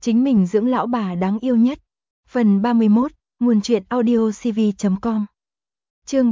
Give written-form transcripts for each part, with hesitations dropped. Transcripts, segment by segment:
chính mình dưỡng lão bà đáng yêu nhất. Phần 31, nguồn truyện audiocv.com. Chương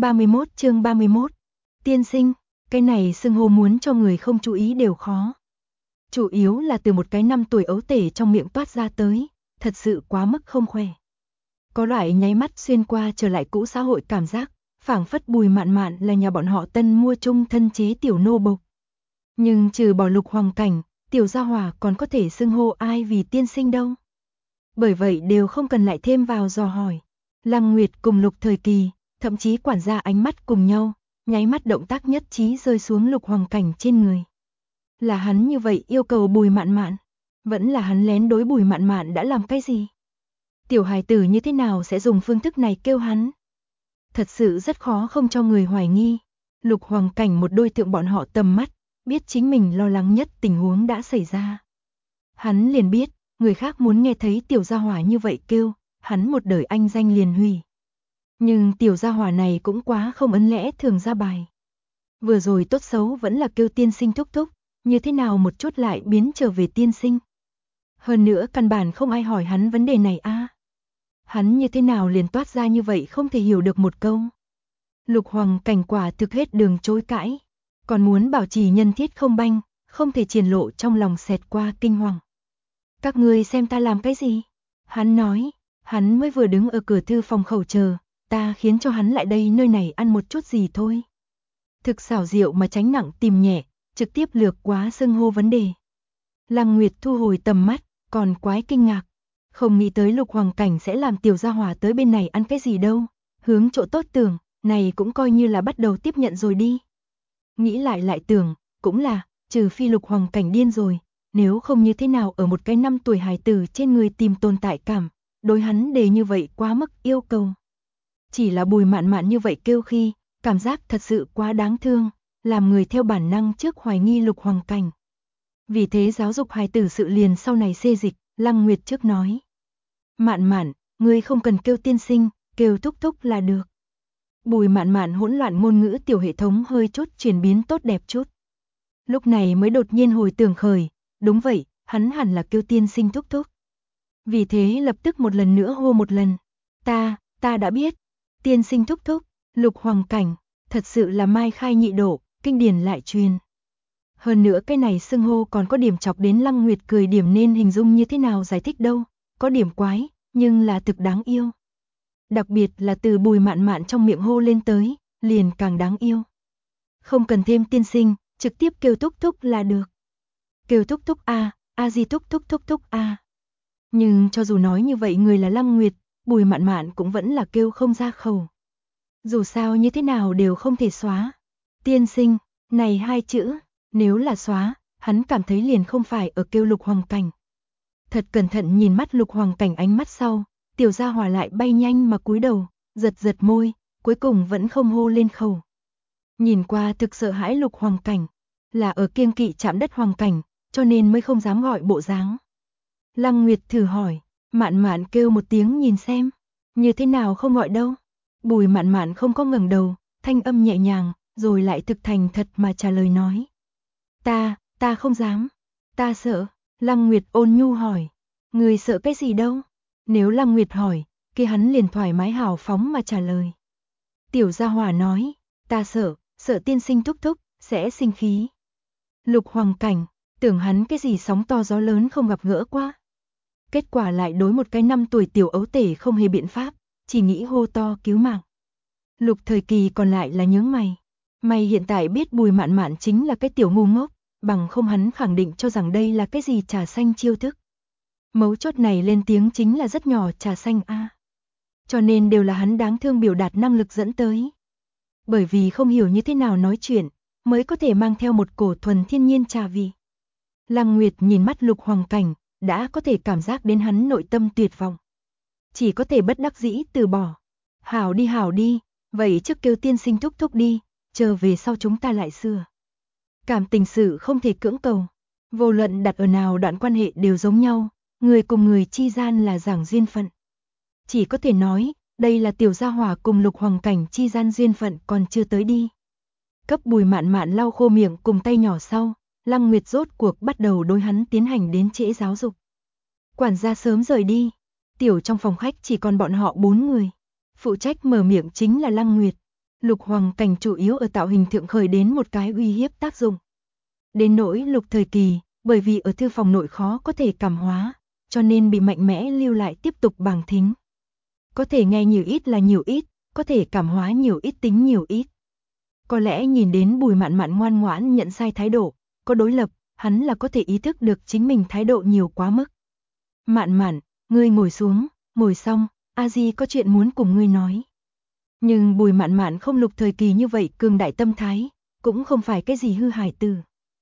31. Tiên sinh, cái này xưng hô muốn cho người không chú ý đều khó. Chủ yếu là từ một cái 5 tuổi ấu tể trong miệng toát ra tới, thật sự quá mức không khỏe. Có loại nháy mắt xuyên qua trở lại cũ xã hội cảm giác, phảng phất Bùi Mạn Mạn là nhà bọn họ tân mua chung thân chế tiểu nô bộc. Nhưng trừ bỏ Lục Hoàng Cảnh, tiểu gia hỏa còn có thể xưng hô ai vì tiên sinh đâu. Bởi vậy đều không cần lại thêm vào dò hỏi. Lăng Nguyệt cùng Lục Thời Kỳ, thậm chí quản gia ánh mắt cùng nhau, nháy mắt động tác nhất trí rơi xuống Lục Hoàng Cảnh trên người. Là hắn như vậy yêu cầu Bùi Mạn Mạn, vẫn là hắn lén đối Bùi Mạn Mạn đã làm cái gì? Tiểu hài tử như thế nào sẽ dùng phương thức này kêu hắn? Thật sự rất khó không cho người hoài nghi. Lục Hoàng Cảnh một đôi tượng bọn họ tầm mắt, biết chính mình lo lắng nhất tình huống đã xảy ra. Hắn liền biết, người khác muốn nghe thấy tiểu gia hỏa như vậy kêu, hắn một đời anh danh liền hủy. Nhưng tiểu gia hỏa này cũng quá không ấn lẽ thường ra bài. Vừa rồi tốt xấu vẫn là kêu tiên sinh thúc thúc, như thế nào một chút lại biến trở về tiên sinh. Hơn nữa căn bản không ai hỏi hắn vấn đề này a. Hắn như thế nào liền toát ra như vậy không thể hiểu được một câu. Lục Hoàng Cảnh quả thực hết đường chối cãi, còn muốn bảo trì nhân thiết không banh, không thể triển lộ trong lòng xẹt qua kinh hoàng. Các ngươi xem ta làm cái gì? Hắn nói, hắn mới vừa đứng ở cửa thư phòng khẩu chờ, ta khiến cho hắn lại đây nơi này ăn một chút gì thôi. Thực xảo diệu mà tránh nặng tìm nhẹ, trực tiếp lược quá xưng hô vấn đề. Lăng Nguyệt thu hồi tầm mắt, còn quái kinh ngạc. Không nghĩ tới Lục Hoàng Cảnh sẽ làm tiểu gia hỏa tới bên này ăn cái gì đâu. Hướng chỗ tốt tưởng, này cũng coi như là bắt đầu tiếp nhận rồi đi. Nghĩ lại tưởng, cũng là, trừ phi Lục Hoàng Cảnh điên rồi, nếu không như thế nào ở một cái 5 tuổi hài tử trên người tìm tồn tại cảm, đối hắn đề như vậy quá mức yêu cầu. Chỉ là Bùi Mạn Mạn như vậy kêu khi, cảm giác thật sự quá đáng thương, làm người theo bản năng trước hoài nghi Lục Hoàng Cảnh. Vì thế giáo dục hài tử sự liền sau này xê dịch, Lăng Nguyệt trước nói. Mạn Mạn, ngươi không cần kêu tiên sinh, kêu thúc thúc là được. Bùi Mạn Mạn hỗn loạn ngôn ngữ tiểu hệ thống hơi chút chuyển biến tốt đẹp chút. Lúc này mới đột nhiên hồi tưởng khởi, đúng vậy, hắn hẳn là kêu tiên sinh thúc thúc. Vì thế lập tức một lần nữa hô một lần. Ta đã biết. Tiên sinh thúc thúc, Lục Hoàng Cảnh, thật sự là mai khai nhị độ, kinh điển lại truyền. Hơn nữa cái này xưng hô còn có điểm chọc đến Lăng Nguyệt cười điểm nên hình dung như thế nào giải thích đâu, có điểm quái, nhưng là thực đáng yêu. Đặc biệt là từ Bùi Mạn Mạn trong miệng hô lên tới, liền càng đáng yêu. Không cần thêm tiên sinh, trực tiếp kêu thúc thúc là được. Kêu thúc thúc a di thúc thúc a. Nhưng cho dù nói như vậy người là Lăng Nguyệt, Bùi Mạn Mạn cũng vẫn là kêu không ra khẩu. Dù sao như thế nào đều không thể xóa. Tiên sinh, này hai chữ, nếu là xóa, hắn cảm thấy liền không phải ở kêu Lục Hoàng Cảnh. Thật cẩn thận nhìn mắt Lục Hoàng Cảnh ánh mắt sau, tiểu gia hỏa lại bay nhanh mà cúi đầu, giật môi, cuối cùng vẫn không hô lên khẩu. Nhìn qua thực sợ hãi Lục Hoàng Cảnh, là ở kiêng kỵ chạm đất Hoàng Cảnh, cho nên mới không dám gọi bộ dáng. Lăng Nguyệt thử hỏi, Mạn Mạn kêu một tiếng nhìn xem, như thế nào không gọi đâu. Bùi Mạn Mạn không có ngẩng đầu, thanh âm nhẹ nhàng, rồi lại thực thành thật mà trả lời nói. Ta không dám, ta sợ. Lăng Nguyệt ôn nhu hỏi, người sợ cái gì đâu? Nếu Lăng Nguyệt hỏi, kia hắn liền thoải mái hào phóng mà trả lời. Tiểu gia hỏa nói, ta sợ tiên sinh thúc thúc, sẽ sinh khí. Lục Hoàng Cảnh, tưởng hắn cái gì sóng to gió lớn không gặp gỡ quá. Kết quả lại đối một cái 5 tuổi tiểu ấu tể không hề biện pháp, chỉ nghĩ hô to cứu mạng. Lục Thời Kỳ còn lại là nhướng mày. Mày hiện tại biết Bùi Mạn Mạn chính là cái tiểu ngu ngốc, bằng không hắn khẳng định cho rằng đây là cái gì trà xanh chiêu thức. Mấu chốt này lên tiếng chính là rất nhỏ trà xanh a. Cho nên đều là hắn đáng thương biểu đạt năng lực dẫn tới. Bởi vì không hiểu như thế nào nói chuyện, mới có thể mang theo một cổ thuần thiên nhiên trà vị. Lăng Nguyệt nhìn mắt Lục Hoàng Cảnh, đã có thể cảm giác đến hắn nội tâm tuyệt vọng. Chỉ có thể bất đắc dĩ từ bỏ. Hảo đi, vậy trước kêu tiên sinh thúc thúc đi, chờ về sau chúng ta lại xưa. Cảm tình sự không thể cưỡng cầu. Vô luận đặt ở nào đoạn quan hệ đều giống nhau, người cùng người chi gian là giảng duyên phận. Chỉ có thể nói, đây là tiểu gia hỏa cùng Lục Hoàng Cảnh chi gian duyên phận còn chưa tới đi. Cấp Bùi Mạn Mạn lau khô miệng cùng tay nhỏ sau, Lăng Nguyệt rốt cuộc bắt đầu đối hắn tiến hành đến trễ giáo dục. Quản gia sớm rời đi, tiểu trong phòng khách chỉ còn bọn họ 4 người. Phụ trách mở miệng chính là Lăng Nguyệt. Lục Hoàng Cảnh chủ yếu ở tạo hình thượng khởi đến một cái uy hiếp tác dụng. Đến nỗi Lục Thời Kỳ, bởi vì ở thư phòng nội khó có thể cảm hóa, cho nên bị mạnh mẽ lưu lại tiếp tục bàng thính. Có thể nghe nhiều ít là nhiều ít, có thể cảm hóa nhiều ít tính nhiều ít. Có lẽ nhìn đến Bùi Mạn Mạn ngoan ngoãn nhận sai thái độ, có đối lập, hắn là có thể ý thức được chính mình thái độ nhiều quá mức. Mạn Mạn, ngươi ngồi xuống, ngồi xong, A Di có chuyện muốn cùng ngươi nói. Nhưng Bùi Mạn Mạn không Lục Thời Kỳ như vậy cường đại tâm thái, cũng không phải cái gì hư hài tử.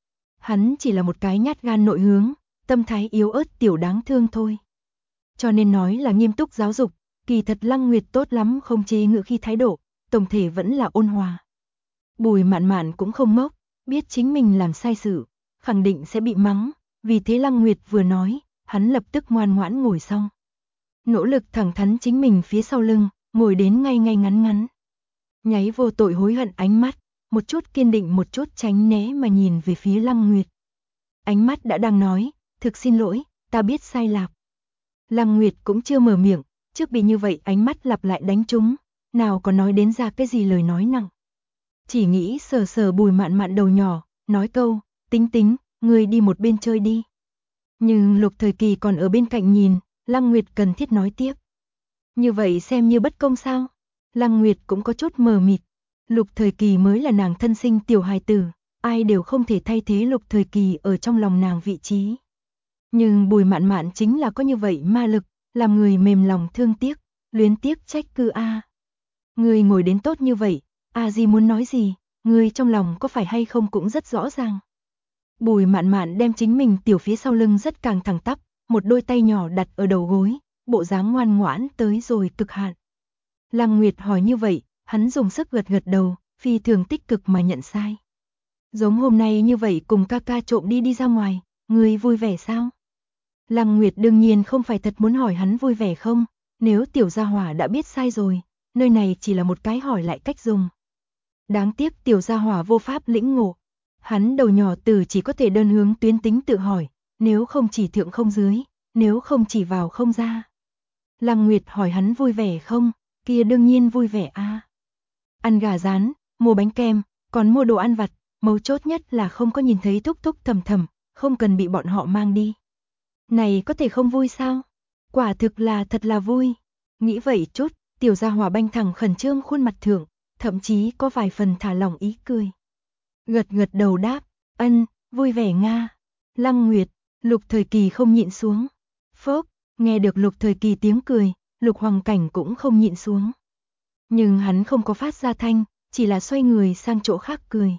Hắn chỉ là một cái nhát gan nội hướng, tâm thái yếu ớt tiểu đáng thương thôi. Cho nên nói là nghiêm túc giáo dục, kỳ thật Lăng Nguyệt tốt lắm không chế ngữ khi thái độ, tổng thể vẫn là ôn hòa. Bùi Mạn Mạn cũng không ngốc, biết chính mình làm sai sự, khẳng định sẽ bị mắng, vì thế Lăng Nguyệt vừa nói, hắn lập tức ngoan ngoãn ngồi xong. Nỗ lực thẳng thắn chính mình phía sau lưng, ngồi đến ngay ngay ngắn ngắn. Nháy vô tội hối hận ánh mắt, một chút kiên định một chút tránh né mà nhìn về phía Lăng Nguyệt. Ánh mắt đã đang nói, thực xin lỗi, ta biết sai lạc. Lăng Nguyệt cũng chưa mở miệng, trước bị như vậy ánh mắt lặp lại đánh trúng, nào có nói đến ra cái gì lời nói nặng. Chỉ nghĩ sờ sờ Bùi Mạn Mạn đầu nhỏ, nói câu, tính tính, ngươi đi một bên chơi đi. Nhưng Lục Thời Kỳ còn ở bên cạnh nhìn, Lăng Nguyệt cần thiết nói tiếp. Như vậy xem như bất công sao? Lăng Nguyệt cũng có chút mờ mịt. Lục Thời Kỳ mới là nàng thân sinh tiểu hài tử, ai đều không thể thay thế Lục Thời Kỳ ở trong lòng nàng vị trí. Nhưng Bùi Mạn Mạn chính là có như vậy ma lực, làm người mềm lòng thương tiếc, luyến tiếc trách cứ a. Ngươi ngồi đến tốt như vậy, A Di muốn nói gì, ngươi trong lòng có phải hay không cũng rất rõ ràng. Bùi Mạn Mạn đem chính mình tiểu phía sau lưng rất càng thẳng tắp, một đôi tay nhỏ đặt ở đầu gối, bộ dáng ngoan ngoãn tới rồi cực hạn. Lăng Nguyệt hỏi như vậy, hắn dùng sức gật gật đầu, phi thường tích cực mà nhận sai. Giống hôm nay như vậy cùng ca ca trộm đi ra ngoài, ngươi vui vẻ sao? Lăng Nguyệt đương nhiên không phải thật muốn hỏi hắn vui vẻ không, nếu tiểu gia hỏa đã biết sai rồi, nơi này chỉ là một cái hỏi lại cách dùng. Đáng tiếc tiểu gia hỏa vô pháp lĩnh ngộ, hắn đầu nhỏ từ chỉ có thể đơn hướng tuyến tính tự hỏi, nếu không chỉ thượng không dưới, nếu không chỉ vào không ra. Lăng Nguyệt hỏi hắn vui vẻ không, kia đương nhiên vui vẻ a. Ăn gà rán, mua bánh kem, còn mua đồ ăn vặt, mấu chốt nhất là không có nhìn thấy thúc thúc thầm thầm, không cần bị bọn họ mang đi. Này có thể không vui sao? Quả thực là thật là vui. Nghĩ vậy chút, tiểu gia hỏa banh thẳng khẩn trương khuôn mặt thượng, thậm chí có vài phần thả lỏng ý cười. Gật gật đầu đáp, ân, vui vẻ nga. Lăng Nguyệt, Lục Thời Kỳ không nhịn xuống. Phốc, nghe được Lục Thời Kỳ tiếng cười, Lục Hoàng Cảnh cũng không nhịn xuống. Nhưng hắn không có phát ra thanh, chỉ là xoay người sang chỗ khác cười.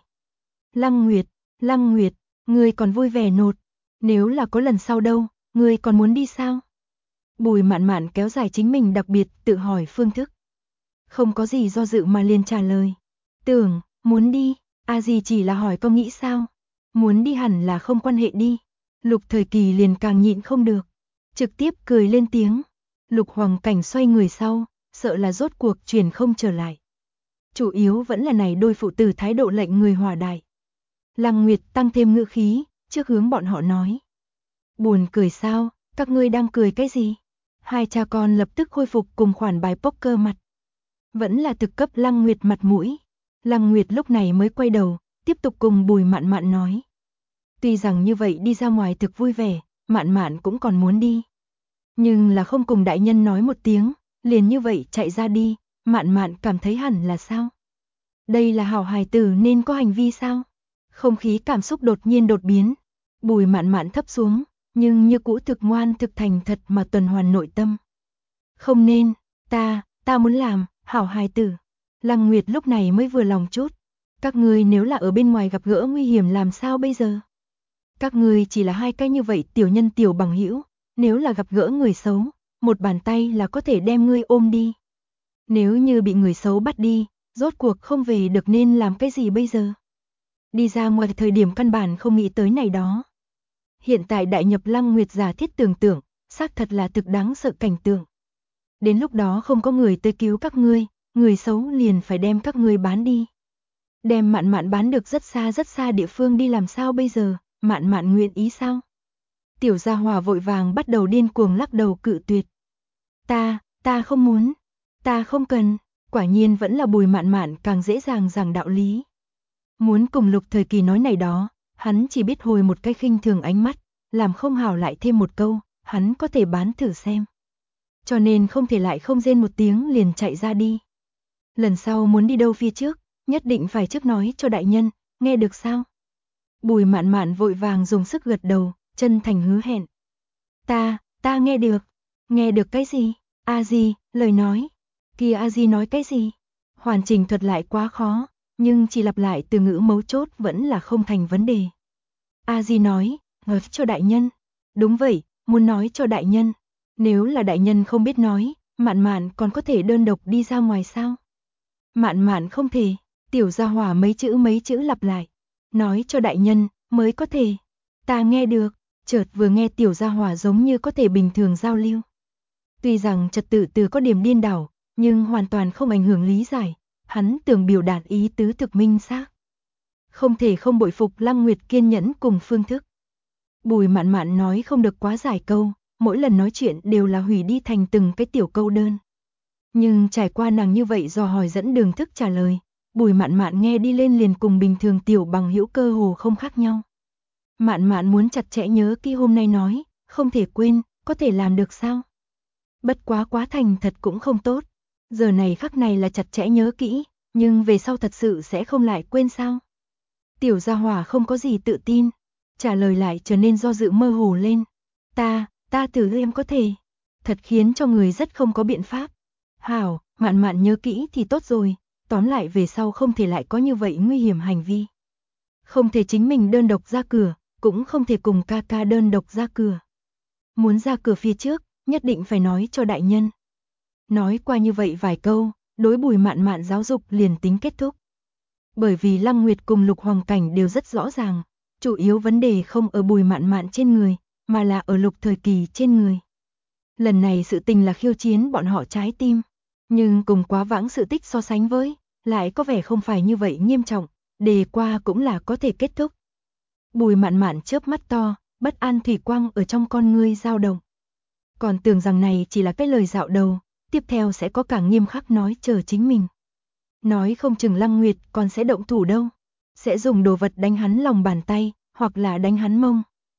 Lăng Nguyệt, ngươi còn vui vẻ nột, nếu là có lần sau đâu, ngươi còn muốn đi sao? Bùi Mạn Mạn kéo dài chính mình đặc biệt tự hỏi phương thức. Không có gì do dự mà liền trả lời. Tưởng, muốn đi, A Di chỉ là hỏi có nghĩ sao? Muốn đi hẳn là không quan hệ đi. Lục Thời Kỳ liền càng nhịn không được, trực tiếp cười lên tiếng. Lục Hoàng Cảnh xoay người sau, sợ là rốt cuộc chuyển không trở lại. Chủ yếu vẫn là này đôi phụ tử thái độ lệnh người hòa đại. Lăng Nguyệt tăng thêm ngữ khí, trước hướng bọn họ nói. Buồn cười sao, các ngươi đang cười cái gì? Hai cha con lập tức khôi phục cùng khoản bài poker mặt. Vẫn là thực cấp Lăng Nguyệt mặt mũi. Lăng Nguyệt lúc này mới quay đầu, tiếp tục cùng Bùi Mạn Mạn nói. Tuy rằng như vậy đi ra ngoài thực vui vẻ, Mạn Mạn cũng còn muốn đi. Nhưng là không cùng đại nhân nói một tiếng, liền như vậy chạy ra đi, Mạn Mạn cảm thấy hẳn là sao? Đây là hảo hài tử nên có hành vi sao? Không khí cảm xúc đột nhiên đột biến. Bùi Mạn Mạn thấp xuống, nhưng như cũ thực ngoan thực thành thật mà tuần hoàn nội tâm. Không nên, ta muốn làm, hảo hài tử. Lăng Nguyệt lúc này mới vừa lòng chút. Các ngươi nếu là ở bên ngoài gặp gỡ nguy hiểm làm sao bây giờ? Các ngươi chỉ là hai cái như vậy tiểu nhân tiểu bằng hữu, nếu là gặp gỡ người xấu, một bàn tay là có thể đem ngươi ôm đi. Nếu như bị người xấu bắt đi, rốt cuộc không về được nên làm cái gì bây giờ? Đi ra ngoài thời điểm căn bản không nghĩ tới này đó. Hiện tại đại nhập Lăng Nguyệt giả thiết tưởng tượng, xác thật là thực đáng sợ cảnh tượng. Đến lúc đó không có người tới cứu các ngươi, người xấu liền phải đem các ngươi bán đi. Đem Mạn Mạn bán được rất xa địa phương đi làm sao bây giờ, Mạn Mạn nguyện ý sao? Tiểu Gia Hỏa vội vàng bắt đầu điên cuồng lắc đầu cự tuyệt. Ta không muốn, ta không cần, quả nhiên vẫn là Bùi Mạn Mạn càng dễ dàng giảng đạo lý. Muốn cùng Lục Thời Kỳ nói này đó, hắn chỉ biết hồi một cái khinh thường ánh mắt, làm không hảo lại thêm một câu, hắn có thể bán thử xem. Cho nên không thể lại không rên một tiếng liền chạy ra đi. Lần sau muốn đi đâu phía trước, nhất định phải trước nói cho đại nhân, nghe được sao? Bùi Mạn Mạn vội vàng dùng sức gật đầu, chân thành hứa hẹn. Ta nghe được cái gì? A Di, lời nói. Kia A Di nói cái gì? Hoàn chỉnh thuật lại quá khó, nhưng chỉ lặp lại từ ngữ mấu chốt vẫn là không thành vấn đề. A Di nói, nói cho đại nhân. Đúng vậy, muốn nói cho đại nhân. Nếu là đại nhân không biết nói, Mạn Mạn còn có thể đơn độc đi ra ngoài sao? Mạn Mạn không thể, Tiểu Gia Hỏa mấy chữ lặp lại. Nói cho đại nhân, mới có thể. Ta nghe được, chợt vừa nghe Tiểu Gia Hỏa giống như có thể bình thường giao lưu. Tuy rằng trật tự từ có điểm điên đảo, nhưng hoàn toàn không ảnh hưởng lý giải, hắn tưởng biểu đạt ý tứ thực minh xác. Không thể không bội phục Lăng Nguyệt kiên nhẫn cùng phương thức. Bùi Mạn Mạn nói không được quá dài câu, mỗi lần nói chuyện đều là hủy đi thành từng cái tiểu câu đơn. Nhưng trải qua nàng như vậy dò hỏi dẫn đường thức trả lời, Bùi Mạn Mạn nghe đi lên liền cùng bình thường tiểu bằng hữu cơ hồ không khác nhau. Mạn Mạn muốn chặt chẽ nhớ kỹ hôm nay nói, không thể quên, có thể làm được sao? Bất quá quá thành thật cũng không tốt. Giờ này khắc này là chặt chẽ nhớ kỹ, nhưng về sau thật sự sẽ không lại quên sao? Tiểu Gia Hỏa không có gì tự tin, trả lời lại trở nên do dự mơ hồ lên. Ta tưởng em có thể. Thật khiến cho người rất không có biện pháp. Hảo, Mạn Mạn nhớ kỹ thì tốt rồi, tóm lại về sau không thể lại có như vậy nguy hiểm hành vi. Không thể chính mình đơn độc ra cửa, cũng không thể cùng ca ca đơn độc ra cửa. Muốn ra cửa phía trước, nhất định phải nói cho đại nhân. Nói qua như vậy vài câu, đối Bùi Mạn Mạn giáo dục liền tính kết thúc. Bởi vì Lăng Nguyệt cùng Lục Hoàng Cảnh đều rất rõ ràng, chủ yếu vấn đề không ở Bùi Mạn Mạn trên người, mà là ở Lục Thời Kỳ trên người. Lần này sự tình là khiêu chiến bọn họ trái tim, nhưng cùng quá vãng sự tích so sánh với, lại có vẻ không phải như vậy nghiêm trọng, đề qua cũng là có thể kết thúc. Bùi Mạn Mạn chớp mắt to, bất an thủy quang ở trong con ngươi dao động. Còn tưởng rằng này chỉ là cái lời dạo đầu, tiếp theo sẽ có càng nghiêm khắc nói chờ chính mình. Nói không chừng Lăng Nguyệt còn sẽ động thủ đâu, sẽ dùng đồ vật đánh hắn lòng bàn tay, hoặc là đánh hắn mông.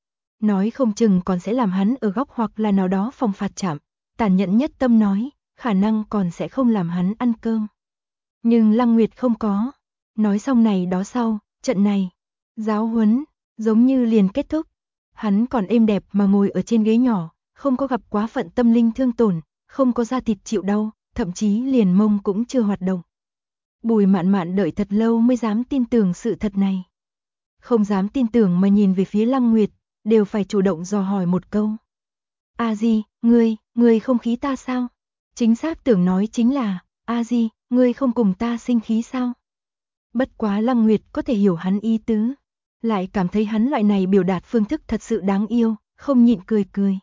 Nói không chừng còn sẽ làm hắn ở góc hoặc là nào đó phòng phạt chạm, tàn nhẫn nhất tâm nói, khả năng còn sẽ không làm hắn ăn cơm. Nhưng Lăng Nguyệt không có. Nói xong này đó sau, trận này, giáo huấn, giống như liền kết thúc. Hắn còn êm đẹp mà ngồi ở trên ghế nhỏ, không có gặp quá phận tâm linh thương tổn, không có da thịt chịu đau, thậm chí liền mông cũng chưa hoạt động. Bùi Mạn Mạn đợi thật lâu mới dám tin tưởng sự thật này. Không dám tin tưởng mà nhìn về phía Lăng Nguyệt, đều phải chủ động dò hỏi một câu. A Di, ngươi không khí ta sao? Chính xác tưởng nói chính là, A Di, ngươi không cùng ta sinh khí sao? Bất quá Lăng Nguyệt có thể hiểu hắn ý tứ, lại cảm thấy hắn loại này biểu đạt phương thức thật sự đáng yêu, không nhịn cười.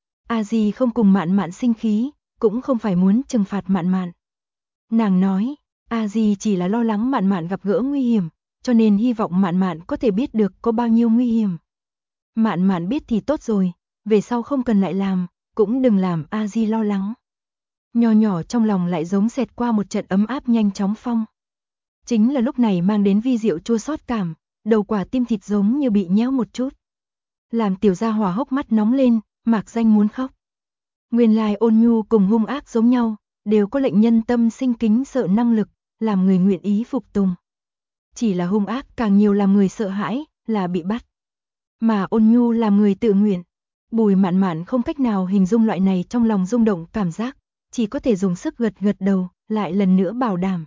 A Di không cùng Mạn Mạn sinh khí, cũng không phải muốn trừng phạt Mạn Mạn. Nàng nói, A Di chỉ là lo lắng Mạn Mạn gặp gỡ nguy hiểm, cho nên hy vọng Mạn Mạn có thể biết được có bao nhiêu nguy hiểm. Mạn Mạn biết thì tốt rồi, về sau không cần lại làm, cũng đừng làm A Di lo lắng. Nho nhỏ trong lòng lại giống xẹt qua một trận ấm áp nhanh chóng phong. Chính là lúc này mang đến vi diệu chua xót cảm, đầu quả tim thịt giống như bị nhéo một chút. Làm Tiểu Gia Hỏa hốc mắt nóng lên, mạc danh muốn khóc. Nguyên lai ôn nhu cùng hung ác giống nhau, đều có lệnh nhân tâm sinh kính sợ năng lực, làm người nguyện ý phục tùng. Chỉ là hung ác càng nhiều làm người sợ hãi, là bị bắt. Mà ôn nhu làm người tự nguyện. Bùi Mạn Mạn không cách nào hình dung loại này trong lòng rung động cảm giác, chỉ có thể dùng sức gật đầu, lại lần nữa bảo đảm.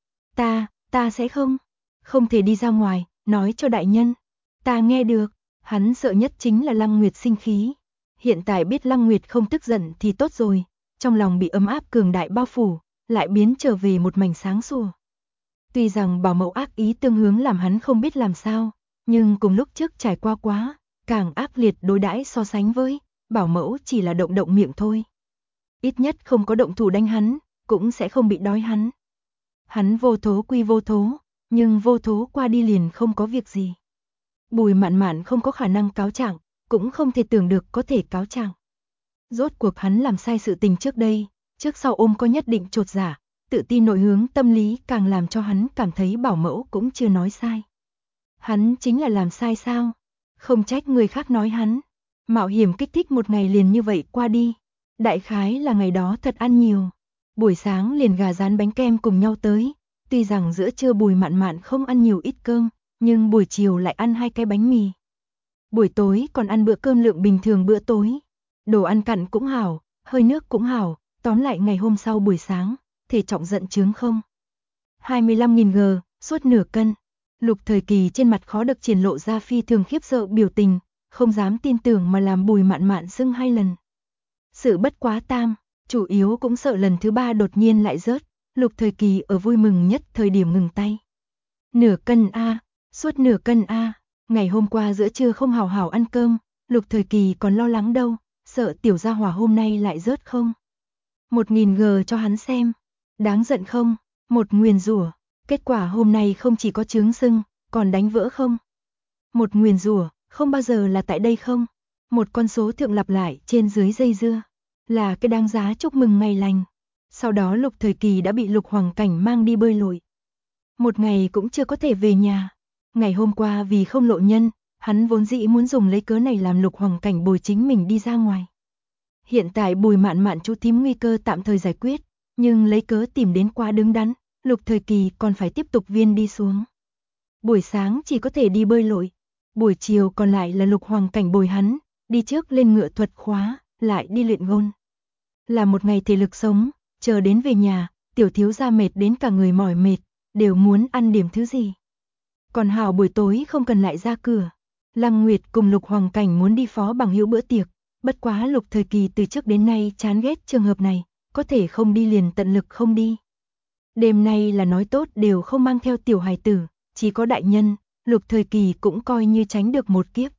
Ta sẽ không thể đi ra ngoài, nói cho đại nhân. Ta nghe được, hắn sợ nhất chính là Lăng Nguyệt sinh khí. Hiện tại biết Lăng Nguyệt không tức giận thì tốt rồi, trong lòng bị ấm áp cường đại bao phủ, lại biến trở về một mảnh sáng sủa. Tuy rằng bảo mẫu ác ý tương hướng làm hắn không biết làm sao, nhưng cùng lúc trước trải qua quá, càng ác liệt đối đãi so sánh với, bảo mẫu chỉ là động miệng thôi. Ít nhất không có động thủ đánh hắn, cũng sẽ không bị đói hắn. Hắn vô thố quy vô thố, nhưng vô thố qua đi liền không có việc gì. Bùi Mạn Mạn không có khả năng cáo trạng, cũng không thể tưởng được có thể cáo trạng. Rốt cuộc hắn làm sai sự tình trước đây, trước sau ôm có nhất định chột dạ, tự tin nội hướng tâm lý càng làm cho hắn cảm thấy bảo mẫu cũng chưa nói sai. Hắn chính là làm sai sao? Không trách người khác nói hắn. Mạo hiểm kích thích một ngày liền như vậy qua đi. Đại khái là ngày đó thật ăn nhiều. Buổi sáng liền gà rán bánh kem cùng nhau tới. Tuy rằng giữa trưa Bùi Mạn Mạn không ăn nhiều ít cơm, nhưng buổi chiều lại ăn 2 cái bánh mì. Buổi tối còn ăn bữa cơm lượng bình thường bữa tối. Đồ ăn cặn cũng hảo, hơi nước cũng hảo, tóm lại ngày hôm sau buổi sáng, thể trọng giận chướng không. 25.000 g, suốt nửa cân. Lục Thời Kỳ trên mặt khó được triển lộ ra phi thường khiếp sợ biểu tình, không dám tin tưởng mà làm Bùi Mạn Mạn sưng 2 lần. Sự bất quá tam, chủ yếu cũng sợ lần thứ 3 đột nhiên lại rớt, Lục Thời Kỳ ở vui mừng nhất thời điểm ngừng tay. Nửa cân a, suốt nửa cân a, ngày hôm qua giữa trưa không hào hảo ăn cơm, Lục Thời Kỳ còn lo lắng đâu, sợ tiểu gia hỏa hôm nay lại rớt không. 1.000 g cho hắn xem, đáng giận không, một nguyền rủa, kết quả hôm nay không chỉ có chướng sưng, còn đánh vỡ không. Một nguyền rủa, không bao giờ là tại đây không. Một con số thượng lặp lại trên dưới dây dưa, là cái đáng giá chúc mừng ngày lành. Sau đó Lục Thời Kỳ đã bị Lục Hoàng Cảnh mang đi bơi lội. Một ngày cũng chưa có thể về nhà. Ngày hôm qua vì không lộ nhân, hắn vốn dĩ muốn dùng lấy cớ này làm Lục Hoàng Cảnh bồi chính mình đi ra ngoài. Hiện tại Bùi Mạn Mạn chú thím nguy cơ tạm thời giải quyết, nhưng lấy cớ tìm đến quá đứng đắn, Lục Thời Kỳ còn phải tiếp tục viên đi xuống. Buổi sáng chỉ có thể đi bơi lội, buổi chiều còn lại là Lục Hoàng Cảnh bồi hắn, đi trước lên ngựa thuật khóa, lại đi luyện gôn. Là một ngày thể lực sống, chờ đến về nhà, tiểu thiếu gia mệt đến cả người mỏi mệt, đều muốn ăn điểm thứ gì. Còn hảo buổi tối không cần lại ra cửa. Lăng Nguyệt cùng Lục Hoàng Cảnh muốn đi phó bằng hữu bữa tiệc, bất quá Lục Thời Kỳ từ trước đến nay chán ghét trường hợp này, có thể không đi liền tận lực không đi. Đêm nay là nói tốt đều không mang theo tiểu hài tử, chỉ có đại nhân, Lục Thời Kỳ cũng coi như tránh được một kiếp.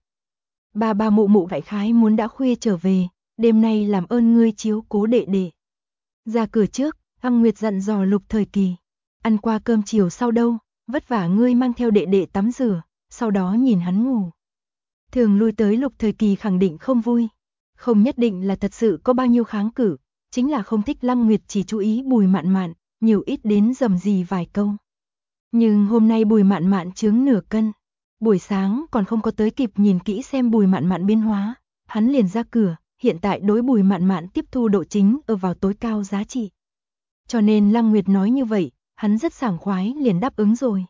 Ba mụ mụ đại khái muốn đã khuya trở về, đêm nay làm ơn ngươi chiếu cố đệ đệ. Ra cửa trước, Lăng Nguyệt dặn dò Lục Thời Kỳ, ăn qua cơm chiều sau đâu, vất vả ngươi mang theo đệ đệ tắm rửa, sau đó nhìn hắn ngủ. Thường lui tới Lục Thời Kỳ khẳng định không vui, không nhất định là thật sự có bao nhiêu kháng cự, chính là không thích Lăng Nguyệt chỉ chú ý Bùi Mạn Mạn, nhiều ít đến dầm gì vài câu. Nhưng hôm nay Bùi Mạn Mạn chướng nửa cân, buổi sáng còn không có tới kịp nhìn kỹ xem Bùi Mạn Mạn biến hóa, hắn liền ra cửa, hiện tại đối Bùi Mạn Mạn tiếp thu độ chính ở vào tối cao giá trị. Cho nên Lăng Nguyệt nói như vậy, hắn rất sảng khoái liền đáp ứng rồi.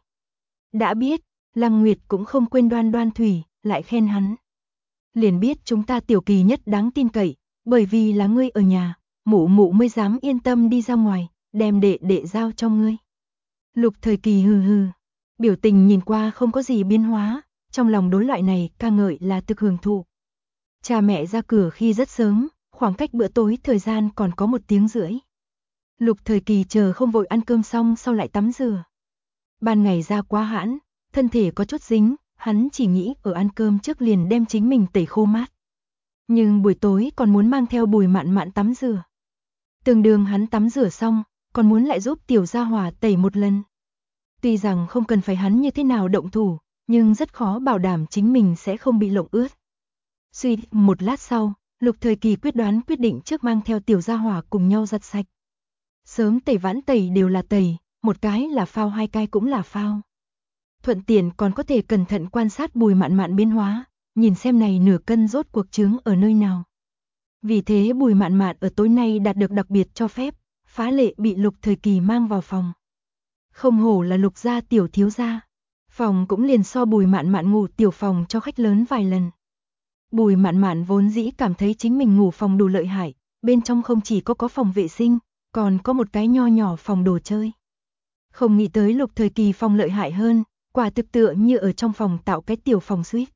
Đã biết, Lăng Nguyệt cũng không quên Đoan Đoan Thủy, lại khen hắn. Liền biết chúng ta Tiểu Kỳ nhất đáng tin cậy, bởi vì là ngươi ở nhà, mụ mụ mới dám yên tâm đi ra ngoài, đem đệ đệ giao cho ngươi. Lục Thời Kỳ hừ hừ, biểu tình nhìn qua không có gì biến hóa, trong lòng đối loại này ca ngợi là thực hưởng thụ. Cha mẹ ra cửa khi rất sớm, khoảng cách bữa tối thời gian còn có 1 tiếng rưỡi. Lục Thời Kỳ chờ không vội ăn cơm xong sau lại tắm rửa. Ban ngày ra quá hãn, thân thể có chút dính, hắn chỉ nghĩ ở ăn cơm trước liền đem chính mình tẩy khô mát. Nhưng buổi tối còn muốn mang theo Bùi Mạn Mạn tắm rửa. Tương đương hắn tắm rửa xong, còn muốn lại giúp tiểu gia hỏa tẩy một lần. Tuy rằng không cần phải hắn như thế nào động thủ, nhưng rất khó bảo đảm chính mình sẽ không bị lộng ướt. Suy một lát sau, Lục Thời Kỳ quyết định trước mang theo tiểu gia hỏa cùng nhau giặt sạch. Sớm tẩy vãn tẩy đều là tẩy, một cái là phao 2 cái cũng là phao. Thuận tiện còn có thể cẩn thận quan sát Bùi Mạn Mạn biến hóa, nhìn xem này nửa cân rốt cuộc chướng ở nơi nào. Vì thế Bùi Mạn Mạn ở tối nay đạt được đặc biệt cho phép, phá lệ bị Lục Thời Kỳ mang vào phòng. Không hổ là Lục gia tiểu thiếu gia, phòng cũng liền so Bùi Mạn Mạn ngủ tiểu phòng cho khách lớn vài lần. Bùi Mạn Mạn vốn dĩ cảm thấy chính mình ngủ phòng đủ lợi hại, bên trong không chỉ có phòng vệ sinh, còn có một cái nho nhỏ phòng đồ chơi. Không nghĩ tới Lục Thời Kỳ phòng lợi hại hơn, quả thực tựa như ở trong phòng tạo cái tiểu phòng suite.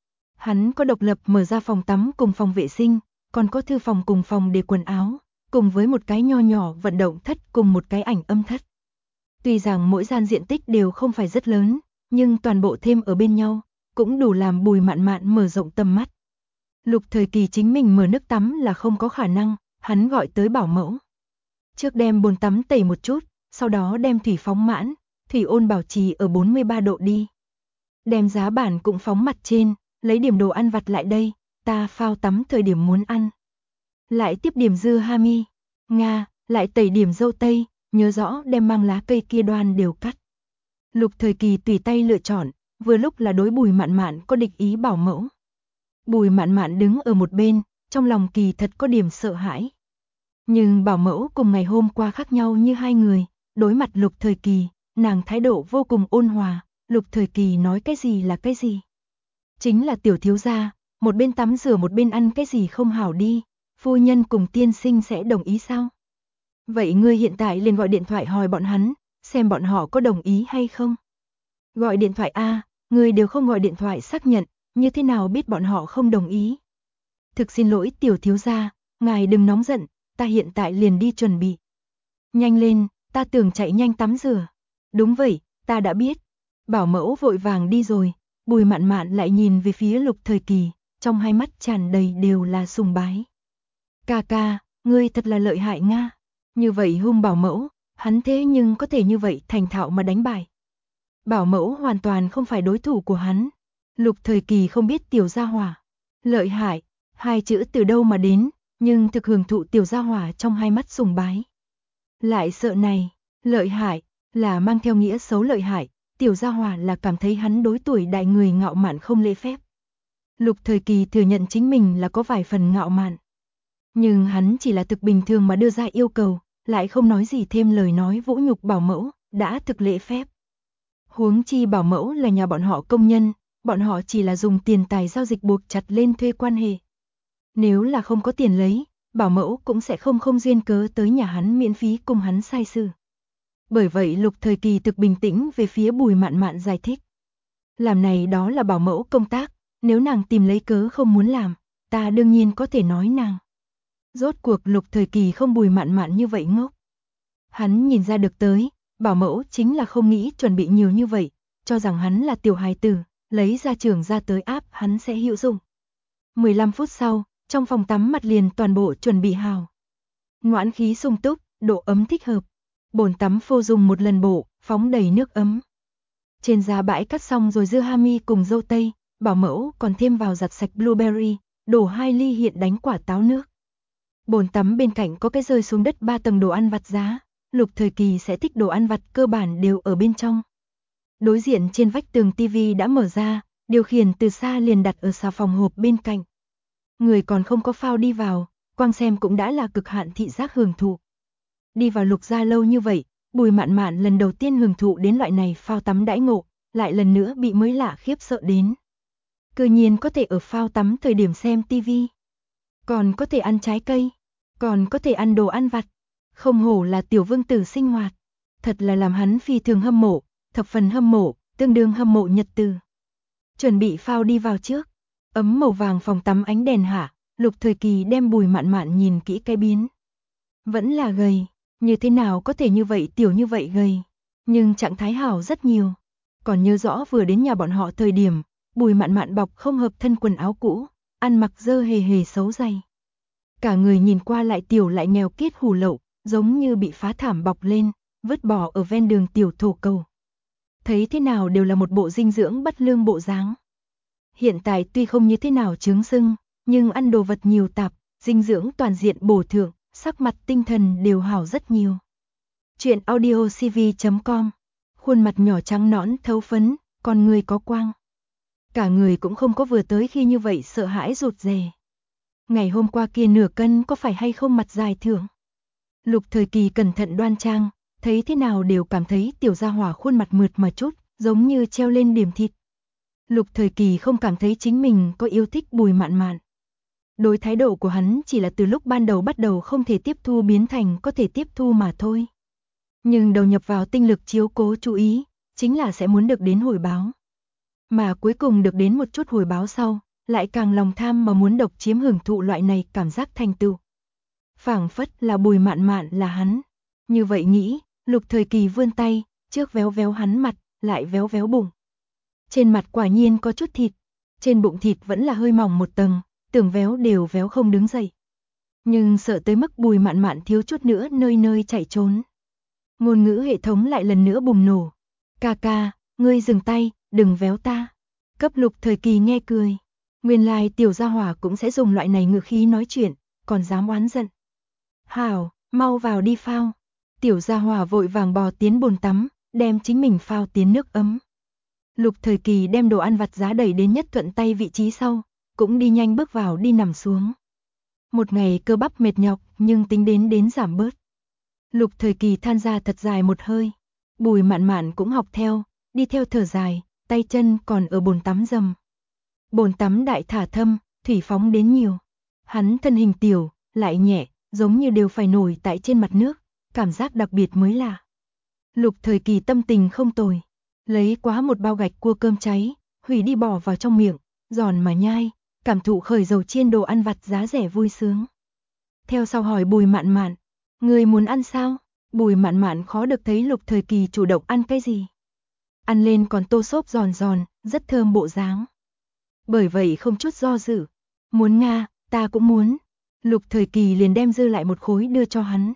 Hắn có độc lập mở ra phòng tắm cùng phòng vệ sinh, còn có thư phòng cùng phòng để quần áo, cùng với một cái nho nhỏ vận động thất cùng một cái ảnh âm thất. Tuy rằng mỗi gian diện tích đều không phải rất lớn, nhưng toàn bộ thêm ở bên nhau, cũng đủ làm Bùi Mạn Mạn mở rộng tầm mắt. Lục Thời Kỳ chính mình mở nước tắm là không có khả năng, hắn gọi tới bảo mẫu. Trước đem bồn tắm tẩy một chút, sau đó đem thủy phóng mãn, thủy ôn bảo trì ở 43 độ đi. Đem giá bản cũng phóng mặt trên, lấy điểm đồ ăn vặt lại đây, ta phao tắm thời điểm muốn ăn. Lại tiếp điểm dưa hami, Nga, lại tẩy điểm dâu tây, nhớ rõ đem mang lá cây kia đoan đều cắt. Lục Thời Kỳ tùy tay lựa chọn, vừa lúc là đối Bùi Mạn Mạn có địch ý bảo mẫu. Bùi Mạn Mạn đứng ở một bên, trong lòng kỳ thật có điểm sợ hãi. Nhưng bảo mẫu cùng ngày hôm qua khác nhau như hai người, đối mặt Lục Thời Kỳ, nàng thái độ vô cùng ôn hòa, Lục Thời Kỳ nói cái gì là cái gì. Chính là tiểu thiếu gia, một bên tắm rửa một bên ăn cái gì không hảo đi, phu nhân cùng tiên sinh sẽ đồng ý sao? Vậy ngươi hiện tại liền gọi điện thoại hỏi bọn hắn, xem bọn họ có đồng ý hay không? Gọi điện thoại a, ngươi đều không gọi điện thoại xác nhận, như thế nào biết bọn họ không đồng ý? Thực xin lỗi tiểu thiếu gia, ngài đừng nóng giận, ta hiện tại liền đi chuẩn bị. Nhanh lên, ta tưởng chạy nhanh tắm rửa. Đúng vậy, ta đã biết. Bảo mẫu vội vàng đi rồi, Bùi Mạn Mạn lại nhìn về phía Lục Thời Kỳ, trong hai mắt tràn đầy đều là sùng bái. Ca ca, ngươi thật là lợi hại nga. Như vậy hung bảo mẫu, hắn thế nhưng có thể như vậy thành thạo mà đánh bại. Bảo mẫu hoàn toàn không phải đối thủ của hắn. Lục Thời Kỳ không biết tiểu gia hỏa. Lợi hại, hai chữ từ đâu mà đến, nhưng thực hưởng thụ tiểu gia hỏa trong hai mắt sùng bái. Lại sợ này, lợi hại, là mang theo nghĩa xấu lợi hại, tiểu gia hỏa là cảm thấy hắn đối tuổi đại người ngạo mạn không lễ phép. Lục Thời Kỳ thừa nhận chính mình là có vài phần ngạo mạn. Nhưng hắn chỉ là thực bình thường mà đưa ra yêu cầu, lại không nói gì thêm lời nói vũ nhục bảo mẫu, đã thực lễ phép. Huống chi bảo mẫu là nhà bọn họ công nhân, bọn họ chỉ là dùng tiền tài giao dịch buộc chặt lên thuê quan hệ. Nếu là không có tiền lấy, bảo mẫu cũng sẽ không duyên cớ tới nhà hắn miễn phí cùng hắn sai sự. Bởi vậy Lục Thời Kỳ thực bình tĩnh về phía Bùi Mạn Mạn giải thích. Làm này đó là bảo mẫu công tác, nếu nàng tìm lấy cớ không muốn làm, ta đương nhiên có thể nói nàng. Rốt cuộc Lục Thời Kỳ không Bùi Mạn Mạn như vậy ngốc. Hắn nhìn ra được tới, bảo mẫu chính là không nghĩ chuẩn bị nhiều như vậy, cho rằng hắn là tiểu hài tử, lấy ra trường ra tới áp hắn sẽ hữu dụng. 15 phút sau, trong phòng tắm mặt liền toàn bộ chuẩn bị hào. Ngoãn khí sung túc, độ ấm thích hợp. Bồn tắm phô dùng một lần bộ, phóng đầy nước ấm. Trên giá bãi cắt xong rồi dưa hami cùng dâu tây, bảo mẫu còn thêm vào giặt sạch blueberry, đổ 2 ly hiện đánh quả táo nước. Bồn tắm bên cạnh có cái rơi xuống đất 3 tầng đồ ăn vặt giá, Lục Thời Kỳ sẽ thích đồ ăn vặt cơ bản đều ở bên trong. Đối diện trên vách tường tivi đã mở ra, điều khiển từ xa liền đặt ở xà phòng hộp bên cạnh. Người còn không có phao đi vào, quang xem cũng đã là cực hạn thị giác hưởng thụ. Đi vào Lục gia lâu như vậy, Bùi Mạn Mạn lần đầu tiên hưởng thụ đến loại này phao tắm đãi ngộ, lại lần nữa bị mới lạ khiếp sợ đến. Cư nhiên có thể ở phao tắm thời điểm xem tivi, còn có thể ăn trái cây, còn có thể ăn đồ ăn vặt, không hổ là tiểu vương tử sinh hoạt, thật là làm hắn phi thường hâm mộ, thập phần hâm mộ, tương đương hâm mộ nhật từ. Chuẩn bị phao đi vào trước, ấm màu vàng phòng tắm ánh đèn hạ, Lục Thời Kỳ đem Bùi Mạn Mạn nhìn kỹ cái biến. Vẫn là gầy, như thế nào có thể như vậy tiểu như vậy gầy, nhưng trạng thái hảo rất nhiều. Còn nhớ rõ vừa đến nhà bọn họ thời điểm, Bùi Mạn Mạn bọc không hợp thân quần áo cũ, ăn mặc dơ hề hề xấu dày. Cả người nhìn qua lại tiểu lại nghèo kiết hủ lậu, giống như bị phá thảm bọc lên, vứt bỏ ở ven đường tiểu thổ cầu. Thấy thế nào đều là một bộ dinh dưỡng bất lương bộ dáng. Hiện tại tuy không như thế nào chướng sưng, nhưng ăn đồ vật nhiều tạp, dinh dưỡng toàn diện bổ thượng, sắc mặt tinh thần đều hảo rất nhiều. Chuyện audiocv.com, khuôn mặt nhỏ trắng nõn thấu phấn, con người có quang. Cả người cũng không có vừa tới khi như vậy sợ hãi rụt rè. Ngày hôm qua kia nửa cân có phải hay không mặt dài thưởng? Lục Thời Kỳ cẩn thận đoan trang, thấy thế nào đều cảm thấy tiểu gia hỏa khuôn mặt mượt mà chút, giống như treo lên điểm thịt. Lục Thời Kỳ không cảm thấy chính mình có yêu thích Bùi Mạn Mạn. Đối thái độ của hắn chỉ là từ lúc ban đầu bắt đầu không thể tiếp thu biến thành có thể tiếp thu mà thôi. Nhưng đầu nhập vào tinh lực chiếu cố chú ý, chính là sẽ muốn được đến hồi báo. Mà cuối cùng được đến một chút hồi báo sau, lại càng lòng tham mà muốn độc chiếm hưởng thụ loại này cảm giác thành tựu. Phảng phất là Bùi Mạn Mạn là hắn. Như vậy nghĩ, Lục Thời Kỳ vươn tay, trước véo véo hắn mặt, lại véo véo bụng. Trên mặt quả nhiên có chút thịt, trên bụng thịt vẫn là hơi mỏng một tầng, tưởng véo đều véo không đứng dậy. Nhưng sợ tới mức Bùi Mạn Mạn thiếu chút nữa nơi nơi chạy trốn. Ngôn ngữ hệ thống lại lần nữa bùng nổ. Ca ca, ngươi dừng tay, đừng véo ta. Cấp Lục Thời Kỳ nghe cười. Nguyên lai tiểu gia hỏa cũng sẽ dùng loại này ngữ khí nói chuyện, còn dám oán giận. Hảo, mau vào đi phao. Tiểu gia hỏa vội vàng bò tiến bồn tắm, đem chính mình phao tiến nước ấm. Lục Thời Kỳ đem đồ ăn vặt giá đẩy đến nhất thuận tay vị trí sau, cũng đi nhanh bước vào đi nằm xuống. Một ngày cơ bắp mệt nhọc nhưng tính đến giảm bớt. Lục Thời Kỳ than ra thật dài một hơi. Bùi Mạn Mạn cũng học theo, đi theo thở dài, tay chân còn ở bồn tắm dầm. Bồn tắm đại thả thâm, thủy phóng đến nhiều. Hắn thân hình tiểu, lại nhẹ, giống như đều phải nổi tại trên mặt nước, cảm giác đặc biệt mới lạ. Lục Thời Kỳ tâm tình không tồi, lấy quá một bao gạch cua cơm cháy, hủy đi bỏ vào trong miệng, giòn mà nhai, cảm thụ khởi dầu chiên đồ ăn vặt giá rẻ vui sướng. Theo sau hỏi Bùi Mạn Mạn, người muốn ăn sao? Bùi Mạn Mạn khó được thấy Lục Thời Kỳ chủ động ăn cái gì. Ăn lên còn tô xốp giòn giòn, rất thơm bộ dáng. Bởi vậy không chút do dự. Muốn nga, ta cũng muốn. Lục Thời Kỳ liền đem dư lại một khối đưa cho hắn.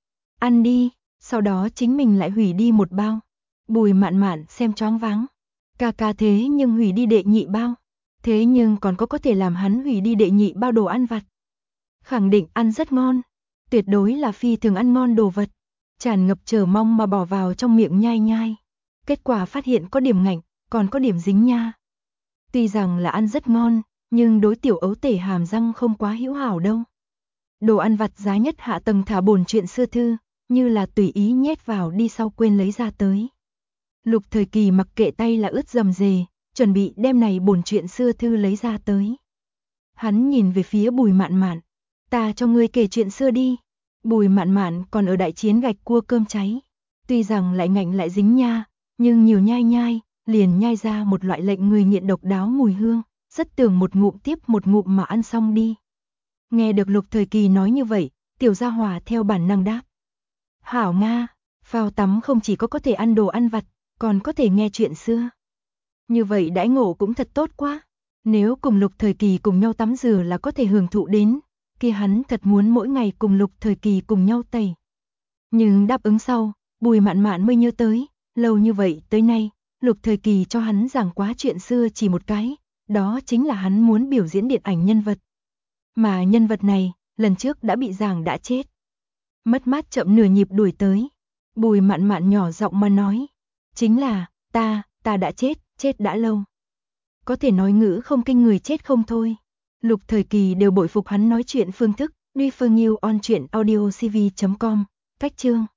Ăn đi, sau đó chính mình lại hủy đi một bao. Bùi Mạn Mạn xem choáng váng. Ca thế nhưng hủy đi đệ nhị bao. Thế nhưng còn có thể làm hắn hủy đi đệ nhị bao đồ ăn vặt. Khẳng định ăn rất ngon. Tuyệt đối là phi thường ăn ngon đồ vật. Tràn ngập chờ mong mà bỏ vào trong miệng nhai nhai. Kết quả phát hiện có điểm ngạnh, còn có điểm dính nha. Tuy rằng là ăn rất ngon, nhưng đối tiểu ấu tể hàm răng không quá hữu hảo đâu. Đồ ăn vặt giá nhất hạ tầng thả bồn chuyện xưa thư, như là tùy ý nhét vào đi sau quên lấy ra tới. Lục Thời Kỳ mặc kệ tay là ướt rầm rề, chuẩn bị đem này bồn chuyện xưa thư lấy ra tới. Hắn nhìn về phía Bùi Mạn Mạn, ta cho ngươi kể chuyện xưa đi. Bùi Mạn Mạn còn ở đại chiến gạch cua cơm cháy. Tuy rằng lại ngạnh lại dính nha, nhưng nhiều nhai nhai, liền nhai ra một loại lệnh người nghiện độc đáo mùi hương, rất tưởng một ngụm tiếp một ngụm mà ăn xong đi. Nghe được Lục Thời Kỳ nói như vậy, tiểu gia hỏa theo bản năng đáp. Hảo Nga, phao tắm không chỉ có thể ăn đồ ăn vặt, còn có thể nghe chuyện xưa. Như vậy đãi ngộ cũng thật tốt quá. Nếu cùng Lục Thời Kỳ cùng nhau tắm rửa là có thể hưởng thụ đến, kia hắn thật muốn mỗi ngày cùng Lục Thời Kỳ cùng nhau tẩy. Nhưng đáp ứng sau, Bùi Mạn Mạn mới nhớ tới, lâu như vậy tới nay, Lục Thời Kỳ cho hắn giảng quá chuyện xưa chỉ một cái, đó chính là hắn muốn biểu diễn điện ảnh nhân vật. Mà nhân vật này, lần trước đã bị giảng đã chết. Mất mát chậm nửa nhịp đuổi tới. Bùi Mạn Mạn nhỏ giọng mà nói, chính là, ta đã chết đã lâu. Có thể nói ngữ không kinh người chết không thôi. Lục Thời Kỳ đều bội phục hắn nói chuyện phương thức, Duy Phương Nhiêu on truyện audio cv.com, cách chương.